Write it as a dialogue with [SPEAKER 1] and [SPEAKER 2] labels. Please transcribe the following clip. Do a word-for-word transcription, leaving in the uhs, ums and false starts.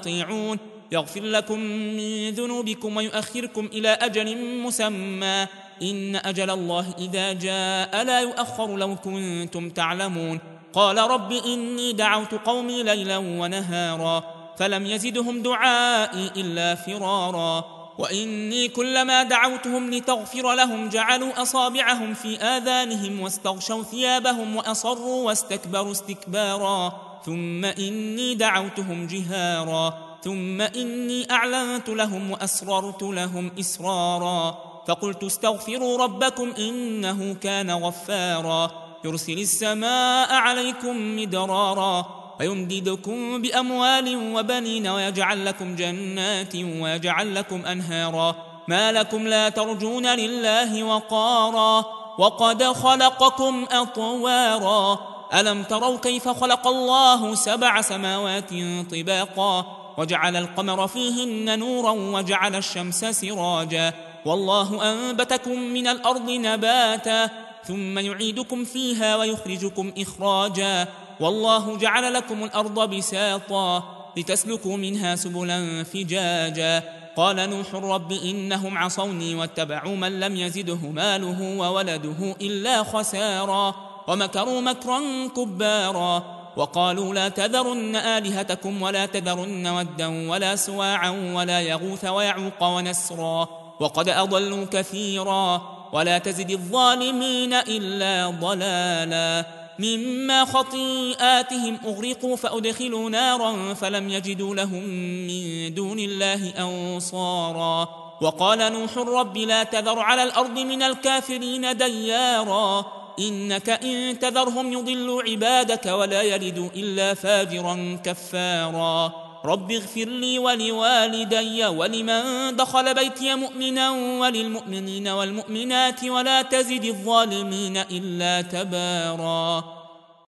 [SPEAKER 1] وأطيعون يغفر لكم من ذنوبكم ويؤخركم إلى أجل مسمى إن أجل الله إذا جاء لا يؤخر لو كنتم تعلمون قال رب إني دعوت قومي ليلا ونهارا فلم يزدهم دعائي إلا فرارا وإني كلما دعوتهم لتغفر لهم جعلوا أصابعهم في آذانهم واستغشوا ثيابهم وأصروا واستكبروا استكبارا ثم إني دعوتهم جهارا ثم إني أعلنت لهم وأسررت لهم إسرارا فقلت استغفروا ربكم إنه كان غفارا يرسل السماء عليكم مدرارا ويمددكم بأموال وبنين ويجعل لكم جنات ويجعل لكم أنهارا ما لكم لا ترجون لله وقارا وقد خلقكم أطوارا ألم تروا كيف خلق الله سبع سماوات طباقا وجعل القمر فيهن نورا وجعل الشمس سراجا والله أنبتكم من الأرض نباتا ثم يعيدكم فيها ويخرجكم إخراجا والله جعل لكم الأرض بساطا لتسلكوا منها سبلا فجاجا قال نوح رب إنهم عصوني واتبعوا من لم يزده ماله وولده إلا خسارا ومكروا مكرا كبارا وقالوا لا تذرن آلهتكم ولا تذرن ودا ولا سواعا ولا يغوث ويعوق ونسرا وقد أضلوا كثيرا ولا تزد الظالمين إلا ضلالا مما خطيئاتهم أغرقوا فأدخلوا نارا فلم يجدوا لهم من دون الله أنصارا وقال نوح رب لا تذر على الأرض من الكافرين ديارا إنك إن تذرهم يضلوا عبادك ولا يلدوا إلا فاجرا كفارا رب اغفر لي ولوالدي ولمن دخل بيتي مؤمنا وللمؤمنين والمؤمنات ولا تزد الظالمين إلا تبارا